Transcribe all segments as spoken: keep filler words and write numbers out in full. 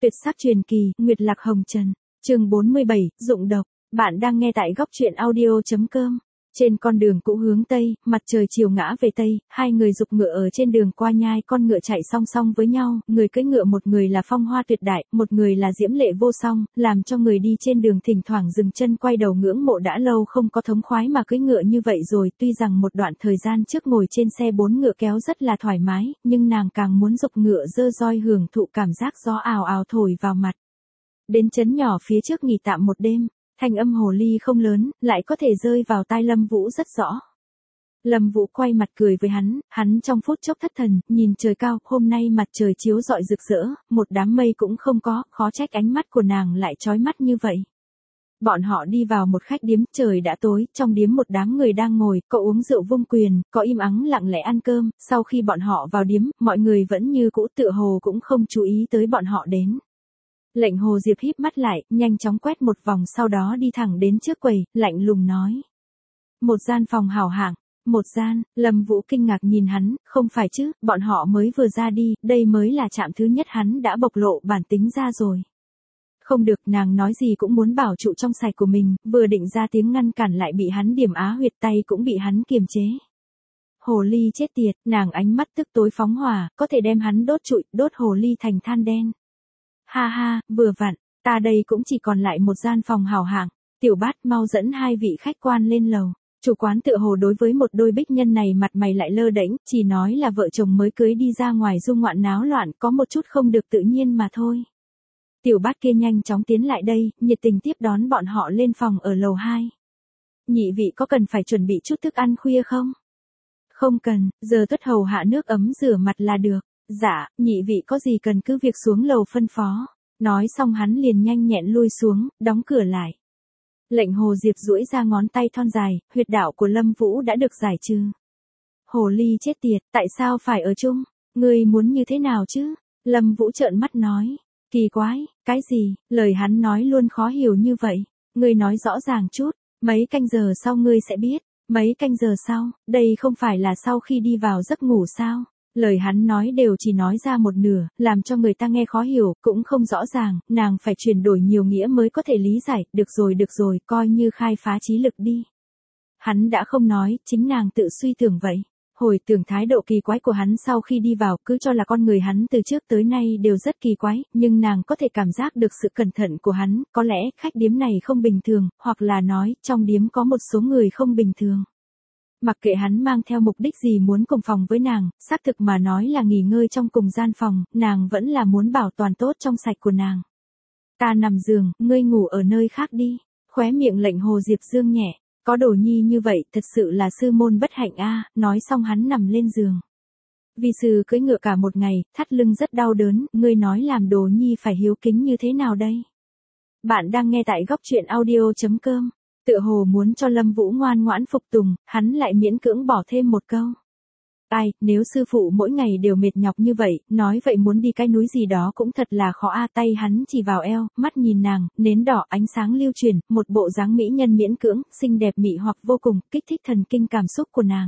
Tuyệt sắc truyền kỳ, Nguyệt Lạc Hồng Trần. Chương bốn mươi bảy, Dụng độc. Bạn đang nghe tại góc truyện audio chấm com. Trên con đường cũ hướng tây, mặt trời chiều ngã về tây, hai người giục ngựa ở trên đường qua nhai, con ngựa chạy song song với nhau, người cưỡi ngựa một người là phong hoa tuyệt đại, một người là diễm lệ vô song, làm cho người đi trên đường thỉnh thoảng dừng chân quay đầu ngưỡng mộ. Đã lâu không có thống khoái mà cưỡi ngựa như vậy rồi, tuy rằng một đoạn thời gian trước ngồi trên xe bốn ngựa kéo rất là thoải mái, nhưng nàng càng muốn giục ngựa dơ roi hưởng thụ cảm giác gió ào ào thổi vào mặt. Đến trấn nhỏ phía trước nghỉ tạm một đêm. Thanh âm hồ ly không lớn, lại có thể rơi vào tai Lâm Vũ rất rõ. Lâm Vũ quay mặt cười với hắn, hắn trong phút chốc thất thần, nhìn trời cao, hôm nay mặt trời chiếu rọi rực rỡ, một đám mây cũng không có, khó trách ánh mắt của nàng lại chói mắt như vậy. Bọn họ đi vào một khách điếm, trời đã tối, trong điếm một đám người đang ngồi, có uống rượu vung quyền, có im ắng lặng lẽ ăn cơm, sau khi bọn họ vào điếm, mọi người vẫn như cũ, tựa hồ cũng không chú ý tới bọn họ đến. Lệnh Hồ Diệp híp mắt lại, nhanh chóng quét một vòng sau đó đi thẳng đến trước quầy, lạnh lùng nói. Một gian phòng hảo hạng, một gian, Lâm Vũ kinh ngạc nhìn hắn, không phải chứ, bọn họ mới vừa ra đi, đây mới là trạm thứ nhất, hắn đã bộc lộ bản tính ra rồi. Không được, nàng nói gì cũng muốn bảo trụ trong sạch của mình, vừa định ra tiếng ngăn cản lại bị hắn điểm á huyệt, tay cũng bị hắn kiềm chế. Hồ ly chết tiệt, nàng ánh mắt tức tối phóng hỏa, có thể đem hắn đốt trụi, đốt hồ ly thành than đen. Ha ha, vừa vặn, ta đây cũng chỉ còn lại một gian phòng hảo hạng, Tiểu Bát mau dẫn hai vị khách quan lên lầu. Chủ quán tựa hồ đối với một đôi bích nhân này mặt mày lại lơ đễnh, chỉ nói là vợ chồng mới cưới đi ra ngoài du ngoạn náo loạn, có một chút không được tự nhiên mà thôi. Tiểu Bát kia nhanh chóng tiến lại đây, nhiệt tình tiếp đón bọn họ lên phòng ở lầu hai. Nhị vị có cần phải chuẩn bị chút thức ăn khuya không? Không cần, giờ tuất hầu hạ nước ấm rửa mặt là được. Dạ, nhị vị có gì cần cứ việc xuống lầu phân phó. Nói xong hắn liền nhanh nhẹn lui xuống, đóng cửa lại. Lệnh Hồ Diệp duỗi ra ngón tay thon dài, huyệt đạo của Lâm Vũ đã được giải trừ. Hồ ly chết tiệt, tại sao phải ở chung? Ngươi muốn như thế nào chứ? Lâm Vũ trợn mắt nói. Kỳ quái, cái gì? Lời hắn nói luôn khó hiểu như vậy. Ngươi nói rõ ràng chút, mấy canh giờ sau ngươi sẽ biết. Mấy canh giờ sau, đây không phải là sau khi đi vào giấc ngủ sao? Lời hắn nói đều chỉ nói ra một nửa, làm cho người ta nghe khó hiểu, cũng không rõ ràng, nàng phải chuyển đổi nhiều nghĩa mới có thể lý giải, được rồi được rồi, coi như khai phá trí lực đi. Hắn đã không nói, chính nàng tự suy tưởng vậy. Hồi tưởng thái độ kỳ quái của hắn sau khi đi vào, cứ cho là con người hắn từ trước tới nay đều rất kỳ quái, nhưng nàng có thể cảm giác được sự cẩn thận của hắn, có lẽ khách điếm này không bình thường, hoặc là nói, trong điếm có một số người không bình thường. Mặc kệ hắn mang theo mục đích gì muốn cùng phòng với nàng, xác thực mà nói là nghỉ ngơi trong cùng gian phòng, nàng vẫn là muốn bảo toàn tốt trong sạch của nàng. Ta nằm giường, ngươi ngủ ở nơi khác đi. Khóe miệng Lệnh Hồ Diệp dương nhẹ, có đồ nhi như vậy thật sự là sư môn bất hạnh a. Nói xong hắn nằm lên giường. Vi sư cưỡi ngựa cả một ngày, thắt lưng rất đau đớn, ngươi nói làm đồ nhi phải hiếu kính như thế nào đây? Bạn đang nghe tại góc truyện audio chấm com. Tựa hồ muốn cho Lâm Vũ ngoan ngoãn phục tùng, hắn lại miễn cưỡng bỏ thêm một câu. Ai, nếu sư phụ mỗi ngày đều mệt nhọc như vậy, nói vậy muốn đi cái núi gì đó cũng thật là khó a. Tay hắn chỉ vào eo, mắt nhìn nàng, nến đỏ ánh sáng lưu truyền, một bộ dáng mỹ nhân miễn cưỡng, xinh đẹp mị hoặc vô cùng, kích thích thần kinh cảm xúc của nàng.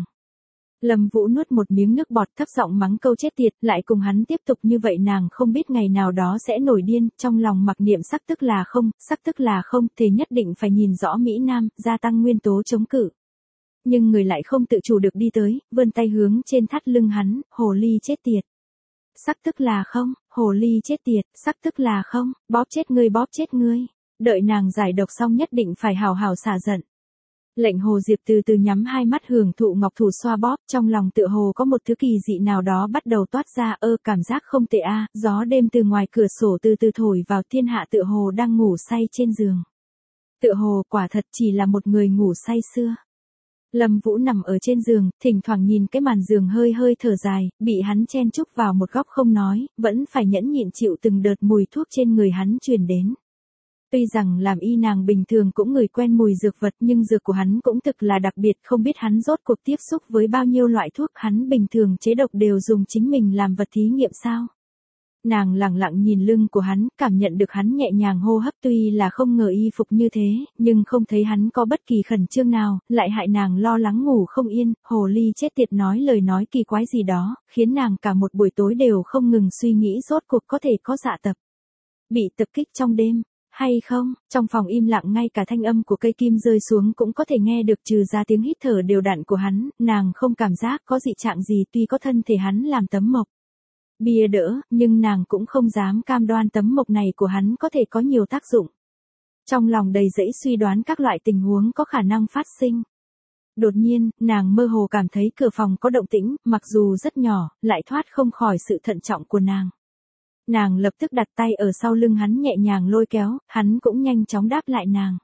Lâm Vũ nuốt một miếng nước bọt, thấp giọng mắng câu chết tiệt, lại cùng hắn tiếp tục như vậy nàng không biết ngày nào đó sẽ nổi điên, trong lòng mặc niệm sắc tức là không, sắc tức là không, thì nhất định phải nhìn rõ Mỹ Nam, gia tăng nguyên tố chống cự. Nhưng người lại không tự chủ được đi tới, vươn tay hướng trên thắt lưng hắn, hồ ly chết tiệt. Sắc tức là không, hồ ly chết tiệt, sắc tức là không, bóp chết ngươi bóp chết ngươi. Đợi nàng giải độc xong nhất định phải hào hào xả giận. Lệnh Hồ Diệp từ từ nhắm hai mắt hưởng thụ ngọc thủ xoa bóp, trong lòng tựa hồ có một thứ kỳ dị nào đó bắt đầu toát ra, ơ cảm giác không tệ a. Gió đêm từ ngoài cửa sổ từ từ thổi vào, thiên hạ tựa hồ đang ngủ say trên giường. Tựa hồ quả thật chỉ là một người ngủ say sưa. Lâm Vũ nằm ở trên giường, thỉnh thoảng nhìn cái màn giường hơi hơi thở dài, bị hắn chen chúc vào một góc không nói, vẫn phải nhẫn nhịn chịu từng đợt mùi thuốc trên người hắn truyền đến. Tuy rằng làm y nàng bình thường cũng ngửi quen mùi dược vật, nhưng dược của hắn cũng thực là đặc biệt, không biết hắn rốt cuộc tiếp xúc với bao nhiêu loại thuốc, hắn bình thường chế độc đều dùng chính mình làm vật thí nghiệm sao. Nàng lặng lặng nhìn lưng của hắn, cảm nhận được hắn nhẹ nhàng hô hấp, tuy là không ngờ y phục như thế, nhưng không thấy hắn có bất kỳ khẩn trương nào, lại hại nàng lo lắng ngủ không yên. Hồ ly chết tiệt nói lời nói kỳ quái gì đó, khiến nàng cả một buổi tối đều không ngừng suy nghĩ rốt cuộc có thể có dạ tập. Bị tập kích trong đêm, hay không? Trong phòng im lặng ngay cả thanh âm của cây kim rơi xuống cũng có thể nghe được, trừ ra tiếng hít thở đều đặn của hắn, nàng không cảm giác có dị trạng gì, tuy có thân thể hắn làm tấm mộc bia đỡ, nhưng nàng cũng không dám cam đoan tấm mộc này của hắn có thể có nhiều tác dụng. Trong lòng đầy dẫy suy đoán các loại tình huống có khả năng phát sinh. Đột nhiên, nàng mơ hồ cảm thấy cửa phòng có động tĩnh, mặc dù rất nhỏ, lại thoát không khỏi sự thận trọng của nàng. Nàng lập tức đặt tay ở sau lưng hắn nhẹ nhàng lôi kéo, hắn cũng nhanh chóng đáp lại nàng.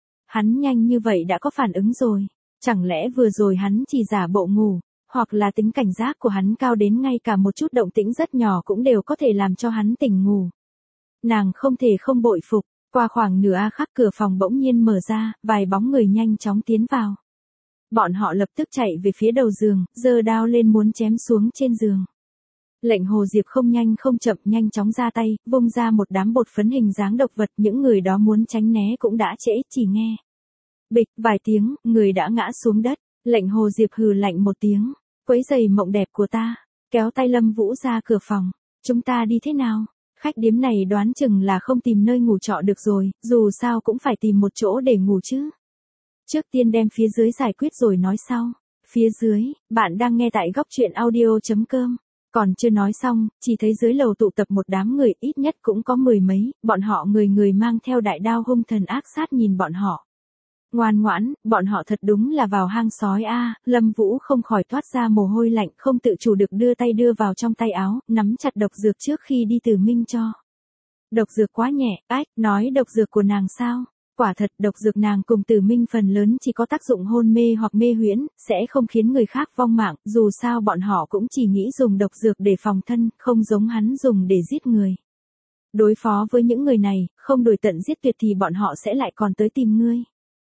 Hắn nhanh như vậy đã có phản ứng rồi, chẳng lẽ vừa rồi hắn chỉ giả bộ ngủ, hoặc là tính cảnh giác của hắn cao đến ngay cả một chút động tĩnh rất nhỏ cũng đều có thể làm cho hắn tỉnh ngủ. Nàng không thể không bội phục, qua khoảng nửa a khắc cửa phòng bỗng nhiên mở ra, vài bóng người nhanh chóng tiến vào. Bọn họ lập tức chạy về phía đầu giường, giơ đao lên muốn chém xuống trên giường. Lệnh Hồ Diệp không nhanh không chậm nhanh chóng ra tay, vung ra một đám bột phấn hình dáng độc vật, những người đó muốn tránh né cũng đã trễ, chỉ nghe. Bịch, vài tiếng, người đã ngã xuống đất, Lệnh Hồ Diệp hừ lạnh một tiếng, quấy giày mộng đẹp của ta, kéo tay Lâm Vũ ra cửa phòng, chúng ta đi thế nào? Khách điếm này đoán chừng là không tìm nơi ngủ trọ được rồi, dù sao cũng phải tìm một chỗ để ngủ chứ. Trước tiên đem phía dưới giải quyết rồi nói sau. Phía dưới, bạn đang nghe tại góc truyện audio.com. Còn chưa nói xong, chỉ thấy dưới lầu tụ tập một đám người, ít nhất cũng có mười mấy, bọn họ người người mang theo đại đao hung thần ác sát nhìn bọn họ. Ngoan ngoãn, bọn họ thật đúng là vào hang sói a. Lâm Vũ không khỏi toát ra mồ hôi lạnh, không tự chủ được đưa tay đưa vào trong tay áo, nắm chặt độc dược trước khi đi Từ Minh cho. Độc dược quá nhẹ, ách, nói độc dược của nàng sao? Quả thật, độc dược nàng cùng Tử Minh phần lớn chỉ có tác dụng hôn mê hoặc mê huyễn, sẽ không khiến người khác vong mạng, dù sao bọn họ cũng chỉ nghĩ dùng độc dược để phòng thân, không giống hắn dùng để giết người. Đối phó với những người này, không đuổi tận giết tuyệt thì bọn họ sẽ lại còn tới tìm ngươi.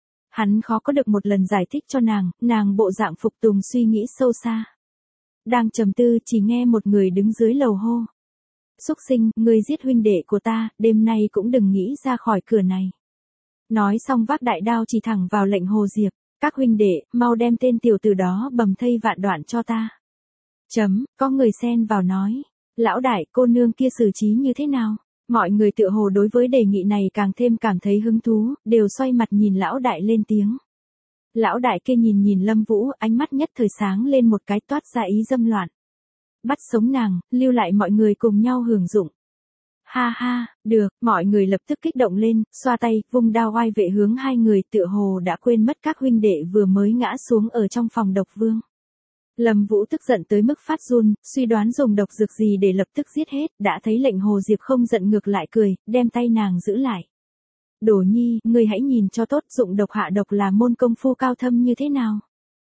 Hắn khó có được một lần giải thích cho nàng, nàng bộ dạng phục tùng suy nghĩ sâu xa. Đang trầm tư chỉ nghe một người đứng dưới lầu hô. Xúc sinh, ngươi giết huynh đệ của ta, đêm nay cũng đừng nghĩ ra khỏi cửa này. Nói xong vác đại đao chỉ thẳng vào Lệnh Hồ Diệp, các huynh đệ, mau đem tên tiểu tử đó bầm thây vạn đoạn cho ta. Chấm, có người xen vào nói, lão đại, cô nương kia xử trí như thế nào? Mọi người tựa hồ đối với đề nghị này càng thêm cảm thấy hứng thú, đều xoay mặt nhìn lão đại lên tiếng. Lão đại kia nhìn nhìn Lâm Vũ, ánh mắt nhất thời sáng lên một cái, toát ra ý dâm loạn. Bắt sống nàng, lưu lại mọi người cùng nhau hưởng dụng. Ha ha, được, mọi người lập tức kích động lên, xoa tay, vung đao oai vệ hướng hai người, tựa hồ đã quên mất các huynh đệ vừa mới ngã xuống ở trong phòng độc vương. Lâm Vũ tức giận tới mức phát run, suy đoán dùng độc dược gì để lập tức giết hết, đã thấy Lệnh Hồ Diệp không giận ngược lại cười, đem tay nàng giữ lại. Đổ Nhi, ngươi hãy nhìn cho tốt, dụng độc hạ độc là môn công phu cao thâm như thế nào?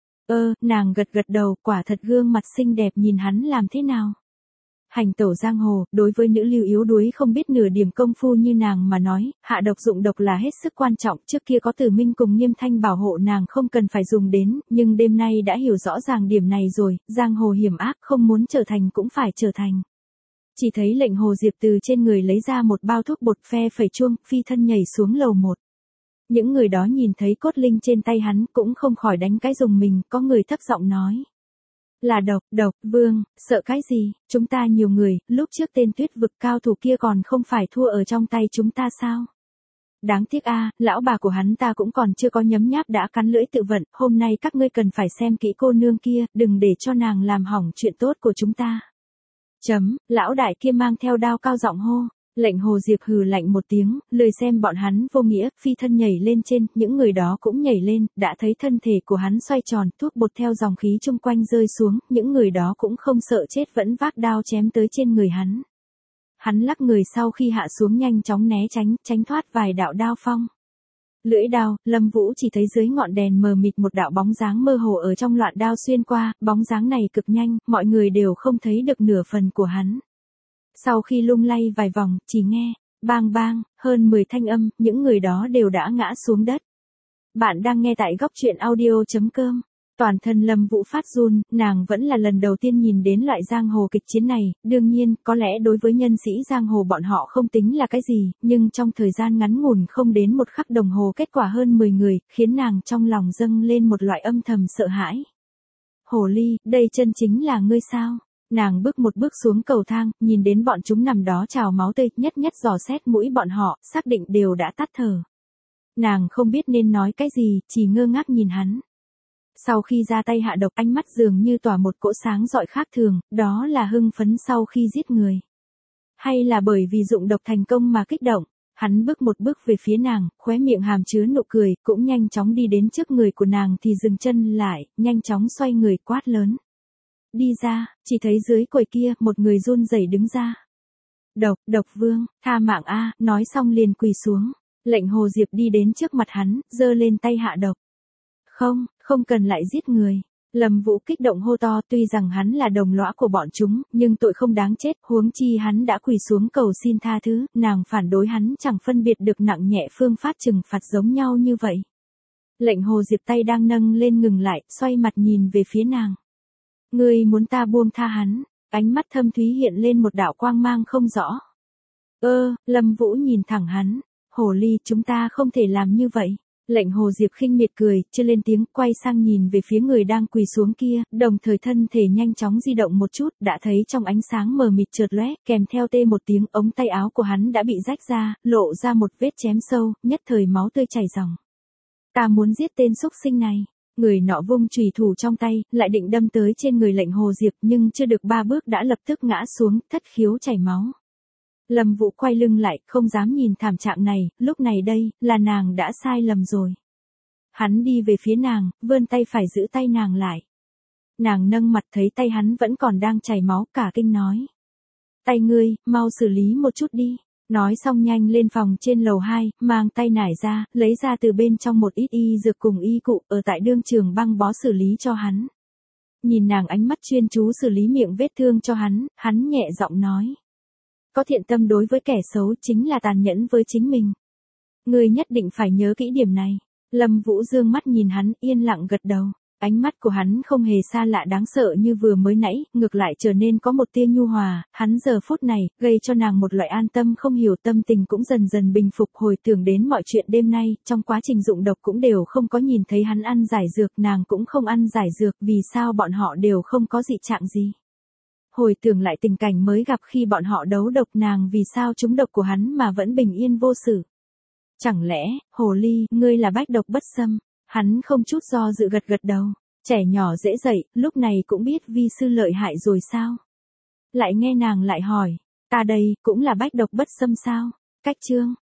Ơ, nàng gật gật đầu, quả thật gương mặt xinh đẹp nhìn hắn làm thế nào? Hành tẩu giang hồ, đối với nữ lưu yếu đuối không biết nửa điểm công phu như nàng mà nói, hạ độc dụng độc là hết sức quan trọng, trước kia có Tử Minh cùng Nghiêm Thanh bảo hộ nàng không cần phải dùng đến, nhưng đêm nay đã hiểu rõ ràng điểm này rồi, giang hồ hiểm ác, không muốn trở thành cũng phải trở thành. Chỉ thấy Lệnh Hồ Diệp từ trên người lấy ra một bao thuốc bột, phe phẩy chuông, phi thân nhảy xuống lầu một. Những người đó nhìn thấy cốt linh trên tay hắn cũng không khỏi đánh cái rùng mình, có người thấp giọng nói. Là độc, độc, vương, sợ cái gì, chúng ta nhiều người, lúc trước tên Tuyết Vực cao thủ kia còn không phải thua ở trong tay chúng ta sao? Đáng tiếc a, lão bà của hắn ta cũng còn chưa có nhấm nháp đã cắn lưỡi tự vận, hôm nay các ngươi cần phải xem kỹ cô nương kia, đừng để cho nàng làm hỏng chuyện tốt của chúng ta. Chấm, lão đại kia mang theo đao cao giọng hô. Lệnh Hồ Diệp hừ lạnh một tiếng, lười xem bọn hắn vô nghĩa, phi thân nhảy lên trên, những người đó cũng nhảy lên, đã thấy thân thể của hắn xoay tròn, thuốc bột theo dòng khí chung quanh rơi xuống, những người đó cũng không sợ chết vẫn vác đao chém tới trên người hắn. Hắn lắc người sau khi hạ xuống nhanh chóng né tránh, tránh thoát vài đạo đao phong. Lưỡi đao, Lâm Vũ chỉ thấy dưới ngọn đèn mờ mịt một đạo bóng dáng mơ hồ ở trong loạn đao xuyên qua, bóng dáng này cực nhanh, mọi người đều không thấy được nửa phần của hắn. Sau khi lung lay vài vòng, chỉ nghe, bang bang, hơn mười thanh âm, những người đó đều đã ngã xuống đất. Bạn đang nghe tại góc truyện audio.com. Toàn thân Lâm Vũ phát run, nàng vẫn là lần đầu tiên nhìn đến loại giang hồ kịch chiến này, đương nhiên, có lẽ đối với nhân sĩ giang hồ bọn họ không tính là cái gì, nhưng trong thời gian ngắn ngủn không đến một khắc đồng hồ kết quả hơn mười người, khiến nàng trong lòng dâng lên một loại âm thầm sợ hãi. Hồ ly, đây chân chính là ngươi sao? Nàng bước một bước xuống cầu thang, nhìn đến bọn chúng nằm đó trào máu tươi, nhất nhất dò xét mũi bọn họ, xác định đều đã tắt thở. Nàng không biết nên nói cái gì, chỉ ngơ ngác nhìn hắn. Sau khi ra tay hạ độc, ánh mắt dường như tỏa một cỗ sáng rọi khác thường, đó là hưng phấn sau khi giết người. Hay là bởi vì dụng độc thành công mà kích động, hắn bước một bước về phía nàng, khóe miệng hàm chứa nụ cười, cũng nhanh chóng đi đến trước người của nàng thì dừng chân lại, nhanh chóng xoay người quát lớn. Đi ra, chỉ thấy dưới quầy kia, một người run rẩy đứng ra. Độc, độc vương, tha mạng a, nói xong liền quỳ xuống. Lệnh Hồ Diệp đi đến trước mặt hắn, giơ lên tay hạ độc. Không, không cần lại giết người. Lâm Vũ kích động hô to, tuy rằng hắn là đồng lõa của bọn chúng, nhưng tội không đáng chết, huống chi hắn đã quỳ xuống cầu xin tha thứ, nàng phản đối hắn chẳng phân biệt được nặng nhẹ, phương pháp trừng phạt giống nhau như vậy. Lệnh Hồ Diệp tay đang nâng lên ngừng lại, xoay mặt nhìn về phía nàng. Ngươi muốn ta buông tha hắn? Ánh mắt thâm thúy hiện lên một đạo quang mang không rõ. Ơ, Lâm Vũ nhìn thẳng hắn. Hồ ly, chúng ta không thể làm như vậy. Lệnh Hồ Diệp khinh miệt cười, chưa lên tiếng, quay sang nhìn về phía người đang quỳ xuống kia, đồng thời thân thể nhanh chóng di động một chút, đã thấy trong ánh sáng mờ mịt chợt lóe, kèm theo tê một tiếng, ống tay áo của hắn đã bị rách ra, lộ ra một vết chém sâu, nhất thời máu tươi chảy ròng. Ta muốn giết tên xúc sinh này. Người nọ vung chùy thủ trong tay, lại định đâm tới trên người Lệnh Hồ Diệp, nhưng chưa được ba bước đã lập tức ngã xuống, thất khiếu chảy máu. Lâm Vũ quay lưng lại, không dám nhìn thảm trạng này, lúc này đây, là nàng đã sai lầm rồi. Hắn đi về phía nàng, vươn tay phải giữ tay nàng lại. Nàng nâng mặt thấy tay hắn vẫn còn đang chảy máu, cả kinh nói. Tay ngươi, mau xử lý một chút đi. Nói xong nhanh lên phòng trên lầu hai, mang tay nải ra, lấy ra từ bên trong một ít y dược cùng y cụ, ở tại đương trường băng bó xử lý cho hắn. Nhìn nàng ánh mắt chuyên chú xử lý miệng vết thương cho hắn, hắn nhẹ giọng nói. Có thiện tâm đối với kẻ xấu chính là tàn nhẫn với chính mình. Ngươi nhất định phải nhớ kỹ điểm này. Lâm Vũ dương mắt nhìn hắn, yên lặng gật đầu. Ánh mắt của hắn không hề xa lạ đáng sợ như vừa mới nãy, ngược lại trở nên có một tia nhu hòa, hắn giờ phút này, gây cho nàng một loại an tâm không hiểu, tâm tình cũng dần dần bình phục, hồi tưởng đến mọi chuyện đêm nay, trong quá trình dụng độc cũng đều không có nhìn thấy hắn ăn giải dược, nàng cũng không ăn giải dược, vì sao bọn họ đều không có dị trạng gì. Hồi tưởng lại tình cảnh mới gặp khi bọn họ đấu độc, nàng vì sao trúng độc của hắn mà vẫn bình yên vô sự. Chẳng lẽ, hồ ly, ngươi là bách độc bất xâm? Hắn không chút do dự gật gật đầu. Trẻ nhỏ dễ dậy, lúc này cũng biết vi sư lợi hại rồi sao? Lại nghe nàng lại hỏi, ta đây, cũng là bách độc bất xâm sao? Cách chương.